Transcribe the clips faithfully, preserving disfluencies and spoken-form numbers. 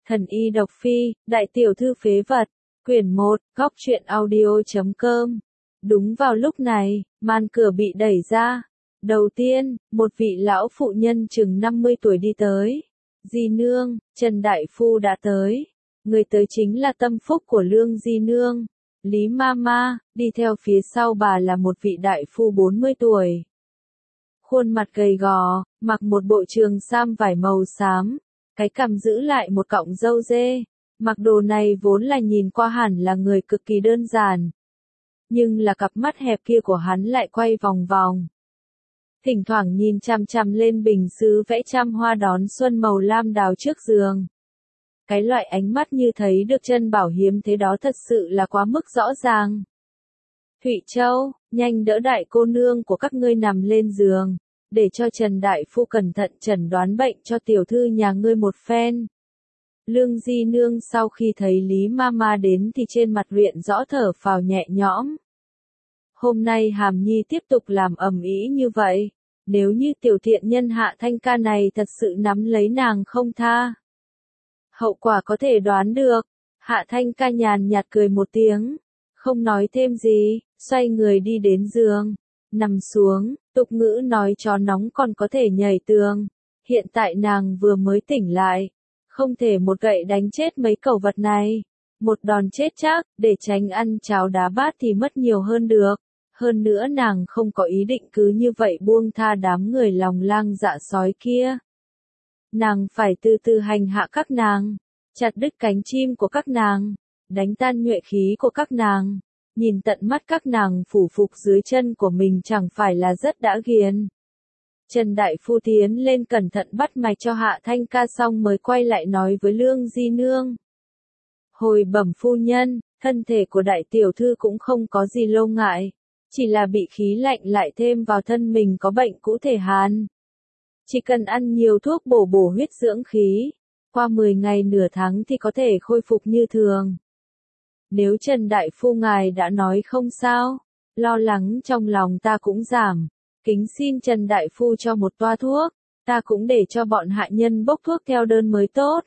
Thần y độc phi, đại tiểu thư phế vật, quyển một, góc truyện audio.com. Đúng vào lúc này, màn cửa bị đẩy ra. Đầu tiên, một vị lão phụ nhân chừng năm mươi tuổi đi tới. Di nương, Trần Đại Phu đã tới. Người tới chính là tâm phúc của Lương Di nương. Lý Mama, đi theo phía sau bà là một vị đại phu bốn mươi tuổi. Khuôn mặt gầy gò, mặc một bộ trường sam vải màu xám, cái cằm giữ lại một cọng râu dê. Mặc đồ này vốn là nhìn qua hẳn là người cực kỳ đơn giản. Nhưng là cặp mắt hẹp kia của hắn lại quay vòng vòng. Thỉnh thoảng nhìn chằm chằm lên bình sứ vẽ trăm hoa đón xuân màu lam đào trước giường. Cái loại ánh mắt như thấy được chân bảo hiếm thế đó thật sự là quá mức rõ ràng. Thụy Châu, nhanh đỡ đại cô nương của các ngươi nằm lên giường, để cho Trần Đại Phu cẩn thận chẩn đoán bệnh cho tiểu thư nhà ngươi một phen. Lương Di nương sau khi thấy Lý Mama đến thì trên mặt luyện rõ thở phào nhẹ nhõm. Hôm nay Hàm Nhi tiếp tục làm ầm ĩ như vậy, nếu như tiểu thiện nhân Hạ Thanh Ca này thật sự nắm lấy nàng không tha, hậu quả có thể đoán được. Hạ Thanh Ca nhàn nhạt cười một tiếng, không nói thêm gì, xoay người đi đến giường, nằm xuống. Tục ngữ nói chó nóng còn có thể nhảy tường, hiện tại nàng vừa mới tỉnh lại, không thể một gậy đánh chết mấy cẩu vật này, một đòn chết chắc, để tránh ăn cháo đá bát thì mất nhiều hơn được. Hơn nữa nàng không có ý định cứ như vậy buông tha đám người lòng lang dạ sói kia. Nàng phải từ từ hành hạ các nàng, chặt đứt cánh chim của các nàng, đánh tan nhuệ khí của các nàng, nhìn tận mắt các nàng phủ phục dưới chân của mình chẳng phải là rất đã ghiền. Trần Đại Phu tiến lên cẩn thận bắt mạch cho Hạ Thanh Ca xong mới quay lại nói với Lương Di nương. Hồi bẩm phu nhân, thân thể của đại tiểu thư cũng không có gì lâu ngại, chỉ là bị khí lạnh lại thêm vào thân mình có bệnh cũ thể hàn. Chỉ cần ăn nhiều thuốc bổ bổ huyết dưỡng khí, qua mười ngày nửa tháng thì có thể khôi phục như thường. Nếu Trần Đại Phu ngài đã nói không sao, lo lắng trong lòng ta cũng giảm, kính xin Trần Đại Phu cho một toa thuốc, ta cũng để cho bọn hạ nhân bốc thuốc theo đơn mới tốt.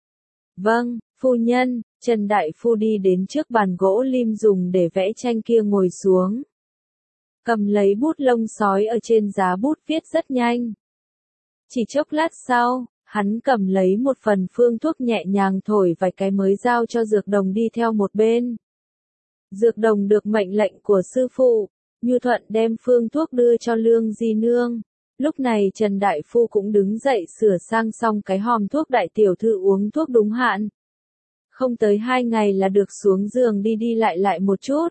Vâng, phu nhân. Trần Đại Phu đi đến trước bàn gỗ lim dùng để vẽ tranh kia ngồi xuống. Cầm lấy bút lông sói ở trên giá bút viết rất nhanh. Chỉ chốc lát sau, hắn cầm lấy một phần phương thuốc nhẹ nhàng thổi vài cái mới giao cho Dược Đồng đi theo một bên. Dược Đồng được mệnh lệnh của sư phụ, nhu thuận đem phương thuốc đưa cho Lương Di nương. Lúc này Trần Đại Phu cũng đứng dậy sửa sang xong cái hòm thuốc đại tiểu thư uống thuốc đúng hạn. Không tới hai ngày là được xuống giường đi đi lại lại một chút.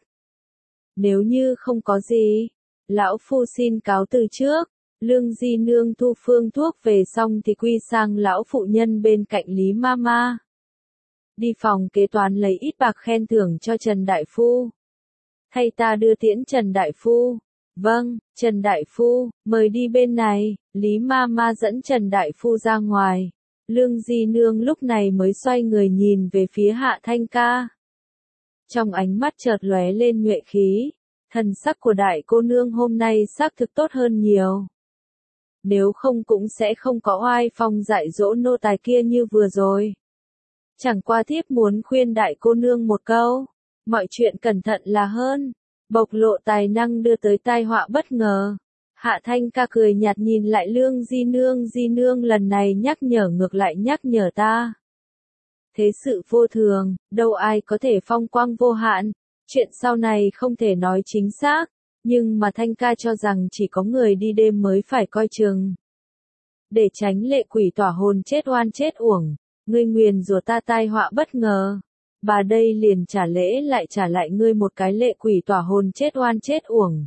Nếu như không có gì, lão phu xin cáo từ trước. Lương Di nương thu phương thuốc về xong thì quy sang lão phụ nhân bên cạnh Lý Mama. Đi phòng kế toán lấy ít bạc khen thưởng cho Trần Đại Phu. Thay ta đưa tiễn Trần Đại Phu. Vâng, Trần Đại Phu, mời đi bên này. Lý Mama dẫn Trần Đại Phu ra ngoài. Lương Di nương lúc này mới xoay người nhìn về phía Hạ Thanh Ca. Trong ánh mắt chợt lóe lên nhuệ khí, thần sắc của đại cô nương hôm nay xác thực tốt hơn nhiều. Nếu không cũng sẽ không có oai phong dạy dỗ nô tài kia như vừa rồi. Chẳng qua thiếp muốn khuyên đại cô nương một câu, mọi chuyện cẩn thận là hơn, bộc lộ tài năng đưa tới tai họa bất ngờ. Hạ Thanh Ca cười nhạt nhìn lại Lương Di nương, Di nương lần này nhắc nhở ngược lại nhắc nhở ta. Thế sự vô thường, đâu ai có thể phong quang vô hạn, chuyện sau này không thể nói chính xác, nhưng mà Thanh Ca cho rằng chỉ có người đi đêm mới phải coi chừng. Để tránh lệ quỷ tỏa hồn chết oan chết uổng, ngươi nguyền rủa ta tai họa bất ngờ, bà đây liền trả lễ lại trả lại ngươi một cái lệ quỷ tỏa hồn chết oan chết uổng.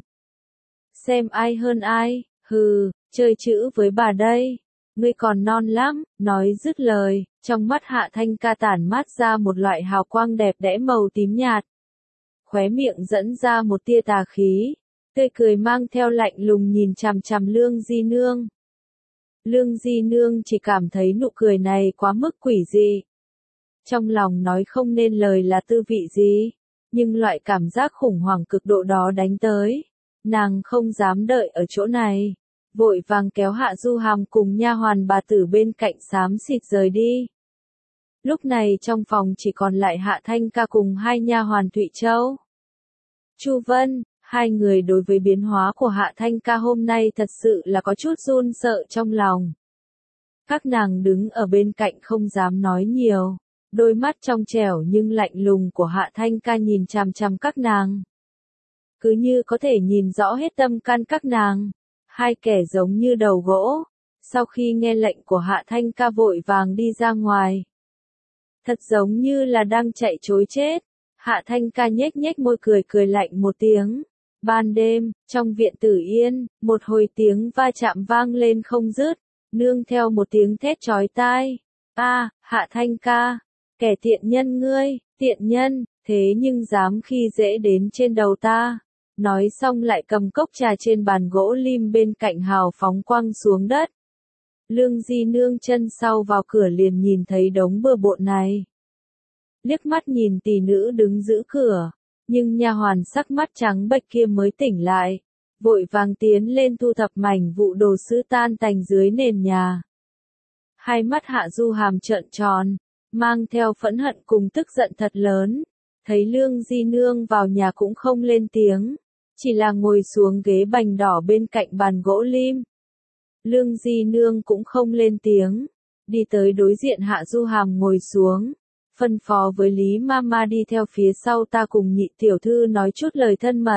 Xem ai hơn ai, hừ, chơi chữ với bà đây, ngươi còn non lắm. Nói dứt lời, trong mắt Hạ Thanh Ca tản mát ra một loại hào quang đẹp đẽ màu tím nhạt. Khóe miệng dẫn ra một tia tà khí, tươi cười mang theo lạnh lùng nhìn chằm chằm Lương Di nương. Lương Di nương chỉ cảm thấy nụ cười này quá mức quỷ dị. Trong lòng nói không nên lời là tư vị gì, nhưng loại cảm giác khủng hoảng cực độ đó đánh tới. Nàng không dám đợi ở chỗ này, vội vàng kéo Hạ Du Hàm cùng nha hoàn bà tử bên cạnh xám xịt rời đi. Lúc này trong phòng chỉ còn lại Hạ Thanh Ca cùng hai nha hoàn Thụy Châu. Chu Vân, hai người đối với biến hóa của Hạ Thanh Ca hôm nay thật sự là có chút run sợ trong lòng. Các nàng đứng ở bên cạnh không dám nói nhiều, đôi mắt trong trẻo nhưng lạnh lùng của Hạ Thanh Ca nhìn chằm chằm các nàng. Cứ như có thể nhìn rõ hết tâm can các nàng, hai kẻ giống như đầu gỗ, sau khi nghe lệnh của Hạ Thanh Ca vội vàng đi ra ngoài. Thật giống như là đang chạy trối chết. Hạ Thanh Ca nhếch nhếch môi cười cười lạnh một tiếng. Ban đêm, trong viện Tử Yên, một hồi tiếng va chạm vang lên không dứt, nương theo một tiếng thét chói tai. A, Hạ Thanh Ca, kẻ tiện nhân ngươi, tiện nhân, thế nhưng dám khi dễ đến trên đầu ta. Nói xong lại cầm cốc trà trên bàn gỗ lim bên cạnh hào phóng quăng xuống đất. Lương Di Nương chân sau vào cửa liền nhìn thấy đống bừa bộn này. Liếc mắt nhìn tỷ nữ đứng giữ cửa, nhưng nha hoàn sắc mắt trắng bệch kia mới tỉnh lại, vội vàng tiến lên thu thập mảnh vụ đồ sứ tan tành dưới nền nhà. Hai mắt Hạ Du Hàm trợn tròn, mang theo phẫn hận cùng tức giận thật lớn, thấy Lương Di Nương vào nhà cũng không lên tiếng, chỉ là ngồi xuống ghế bành đỏ bên cạnh bàn gỗ lim. Lương Di Nương cũng không lên tiếng, đi tới đối diện Hạ Du Hàm ngồi xuống, phân phó với Lý Mama đi theo phía sau ta cùng nhị tiểu thư nói chút lời thân mật.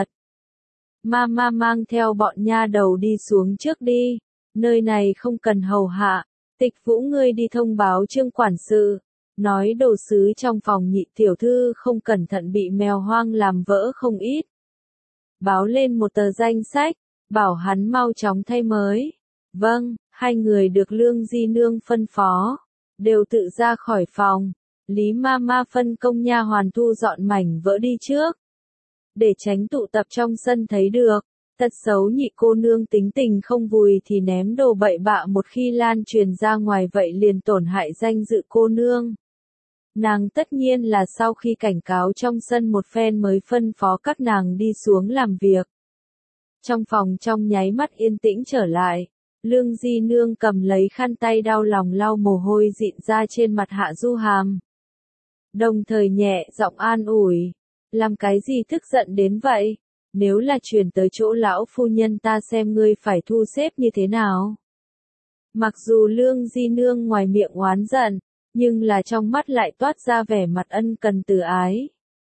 Mama mang theo bọn nha đầu đi xuống trước đi, nơi này không cần hầu hạ, Tịch Vũ ngươi đi thông báo Trương quản sự, nói đồ sứ trong phòng nhị tiểu thư không cẩn thận bị mèo hoang làm vỡ không ít. Báo lên một tờ danh sách, bảo hắn mau chóng thay mới. Vâng, hai người được Lương Di Nương phân phó, đều tự ra khỏi phòng. Lý Mama phân công nha hoàn thu dọn mảnh vỡ đi trước, để tránh tụ tập trong sân thấy được. Tật xấu nhị cô nương tính tình không vùi thì ném đồ bậy bạ, một khi lan truyền ra ngoài vậy liền tổn hại danh dự cô nương. Nàng tất nhiên là sau khi cảnh cáo trong sân một phen mới phân phó các nàng đi xuống làm việc. Trong phòng trong nháy mắt yên tĩnh trở lại. Lương Di Nương cầm lấy khăn tay đau lòng lau mồ hôi dịn ra trên mặt Hạ Du Hàm. Đồng thời nhẹ giọng an ủi, làm cái gì tức giận đến vậy, nếu là truyền tới chỗ lão phu nhân ta xem ngươi phải thu xếp như thế nào. Mặc dù Lương Di Nương ngoài miệng oán giận, nhưng là trong mắt lại toát ra vẻ mặt ân cần từ ái.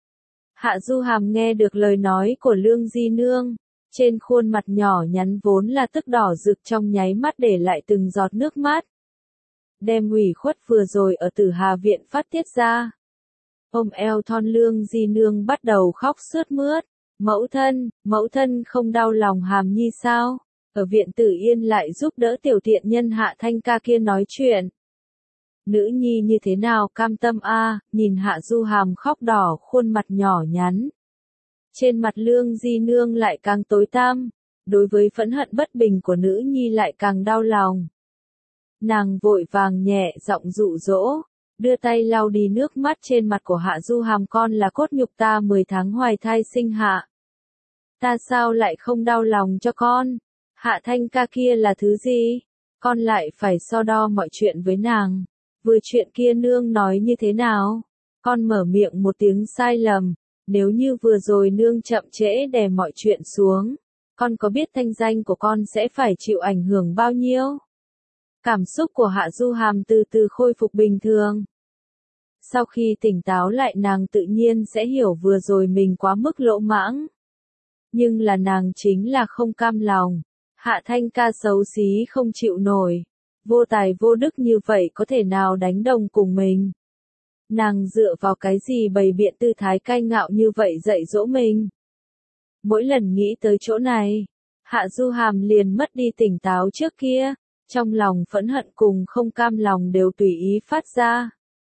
Hạ Du Hàm nghe được lời nói của Lương Di Nương, trên khuôn mặt nhỏ nhắn vốn là tức đỏ rực trong nháy mắt để lại từng giọt nước mắt. Đem ủy khuất vừa rồi ở Tử Hà viện phát tiết ra. Ôm eo thon Lương Di Nương bắt đầu khóc sướt mướt. Mẫu thân, mẫu thân không đau lòng Hàm Nhi sao? Ở viện Tử Yên lại giúp đỡ tiểu thiện nhân Hạ Thanh Ca kia nói chuyện. Nữ nhi như thế nào cam tâm a? Nhìn Hạ Du Hàm khóc đỏ khuôn mặt nhỏ nhắn. Trên mặt Lương Di Nương lại càng tối tăm, đối với phẫn hận bất bình của nữ nhi lại càng đau lòng. Nàng vội vàng nhẹ giọng dụ dỗ, đưa tay lau đi nước mắt trên mặt của Hạ Du Hàm, con là cốt nhục ta mười tháng hoài thai sinh hạ. Ta sao lại không đau lòng cho con? Hạ Thanh Ca kia là thứ gì? Con lại phải so đo mọi chuyện với nàng. Vừa chuyện kia nương nói như thế nào? Con mở miệng một tiếng sai lầm. Nếu như vừa rồi nương chậm trễ đè mọi chuyện xuống, con có biết thanh danh của con sẽ phải chịu ảnh hưởng bao nhiêu? Cảm xúc của Hạ Du Hàm từ từ khôi phục bình thường. Sau khi tỉnh táo lại nàng tự nhiên sẽ hiểu vừa rồi mình quá mức lỗ mãng. Nhưng là nàng chính là không cam lòng. Hạ Thanh Ca xấu xí không chịu nổi. Vô tài vô đức như vậy có thể nào đánh đồng cùng mình? Nàng dựa vào cái gì bày biện tư thái cai ngạo như vậy dạy dỗ mình? Mỗi lần nghĩ tới chỗ này, Hạ Du Hàm liền mất đi tỉnh táo trước kia, trong lòng phẫn hận cùng không cam lòng đều tùy ý phát ra.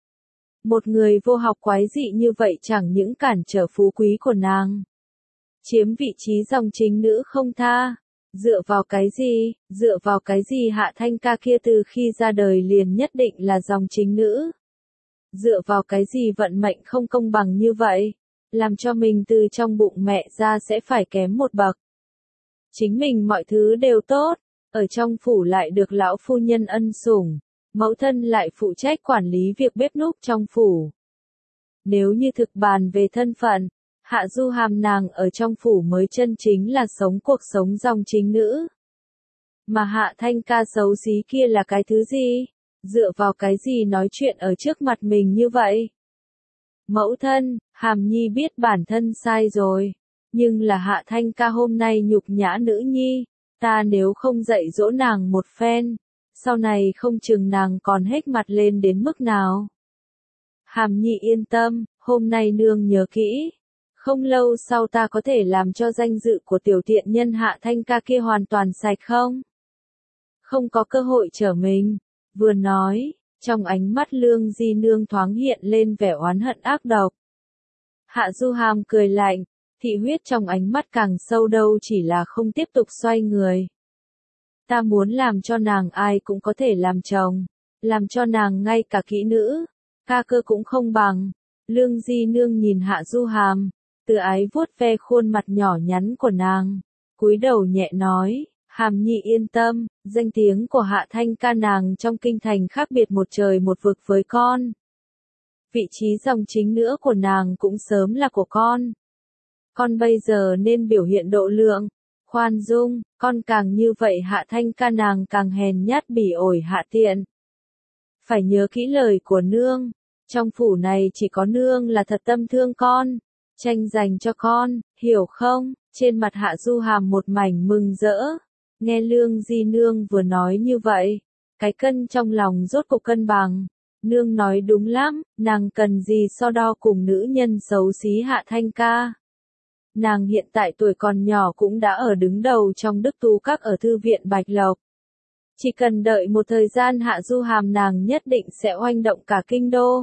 Một người vô học quái dị như vậy chẳng những cản trở phú quý của nàng, chiếm vị trí dòng chính nữ không tha. Dựa vào cái gì, dựa vào cái gì Hạ Thanh Ca kia từ khi ra đời liền nhất định là dòng chính nữ? Dựa vào cái gì vận mệnh không công bằng như vậy, làm cho mình từ trong bụng mẹ ra sẽ phải kém một bậc. Chính mình mọi thứ đều tốt, ở trong phủ lại được lão phu nhân ân sủng, mẫu thân lại phụ trách quản lý việc bếp núc trong phủ. Nếu như thực bàn về thân phận, Hạ Du Hàm nàng ở trong phủ mới chân chính là sống cuộc sống dòng chính nữ. Mà Hạ Thanh Ca xấu xí kia là cái thứ gì? Dựa vào cái gì nói chuyện ở trước mặt mình như vậy? Mẫu thân, Hàm Nhi biết bản thân sai rồi. Nhưng là Hạ Thanh Ca hôm nay nhục nhã nữ nhi. Ta nếu không dạy dỗ nàng một phen, sau này không chừng nàng còn hết mặt lên đến mức nào. Hàm Nhi yên tâm, hôm nay nương nhớ kỹ. Không lâu sau ta có thể làm cho danh dự của tiểu tiện nhân Hạ Thanh Ca kia hoàn toàn sạch không? Không có cơ hội trở mình. Vừa nói, trong ánh mắt Lương Di Nương thoáng hiện lên vẻ oán hận ác độc. Hạ Du Hàm cười lạnh, thị huyết trong ánh mắt càng sâu đâu chỉ là không tiếp tục xoay người. Ta muốn làm cho nàng ai cũng có thể làm chồng, làm cho nàng ngay cả kỹ nữ, ca cơ cũng không bằng. Lương Di Nương nhìn Hạ Du Hàm, từ ái vuốt ve khuôn mặt nhỏ nhắn của nàng, cúi đầu nhẹ nói, Hàm Nhi yên tâm, danh tiếng của Hạ Thanh Ca nàng trong kinh thành khác biệt một trời một vực với con. Vị trí dòng chính nữa của nàng cũng sớm là của con. Con bây giờ nên biểu hiện độ lượng, khoan dung, con càng như vậy Hạ Thanh Ca nàng càng hèn nhát bỉ ổi hạ tiện. Phải nhớ kỹ lời của nương, trong phủ này chỉ có nương là thật tâm thương con, tranh giành cho con, hiểu không? Trên mặt Hạ Du Hàm một mảnh mừng rỡ. Nghe Lương Di Nương vừa nói như vậy, cái cân trong lòng rốt cuộc cân bằng. Nương nói đúng lắm, nàng cần gì so đo cùng nữ nhân xấu xí Hạ Thanh Ca. Nàng hiện tại tuổi còn nhỏ cũng đã ở đứng đầu trong Đức Tú Các ở Thư viện Bạch Lộc. Chỉ cần đợi một thời gian Hạ Du Hàm nàng nhất định sẽ oanh động cả kinh đô.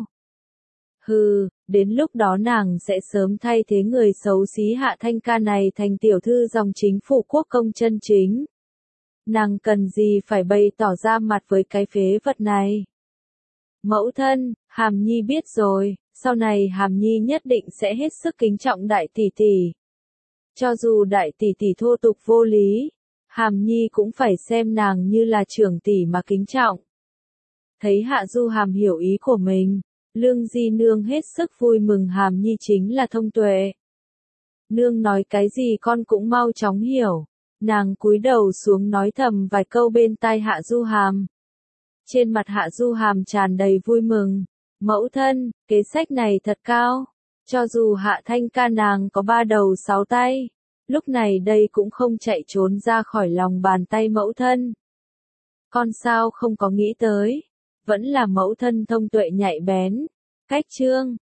Hừ, đến lúc đó nàng sẽ sớm thay thế người xấu xí Hạ Thanh Ca này thành tiểu thư dòng chính phủ quốc công chân chính. Nàng cần gì phải bày tỏ ra mặt với cái phế vật này. Mẫu thân, Hàm Nhi biết rồi, sau này Hàm Nhi nhất định sẽ hết sức kính trọng đại tỷ tỷ. Cho dù đại tỷ tỷ thô tục vô lý, Hàm Nhi cũng phải xem nàng như là trưởng tỷ mà kính trọng. Thấy Hạ Du Hàm hiểu ý của mình, Lương Di Nương hết sức vui mừng Hàm Nhi chính là thông tuệ. Nương nói cái gì con cũng mau chóng hiểu. Nàng cúi đầu xuống nói thầm vài câu bên tai Hạ Du Hàm. Trên mặt Hạ Du Hàm tràn đầy vui mừng. Mẫu thân, kế sách này thật cao. Cho dù Hạ Thanh Ca nàng có ba đầu sáu tay, lúc này đây cũng không chạy trốn ra khỏi lòng bàn tay mẫu thân. Con sao không có nghĩ tới, vẫn là mẫu thân thông tuệ nhạy bén. Cách chương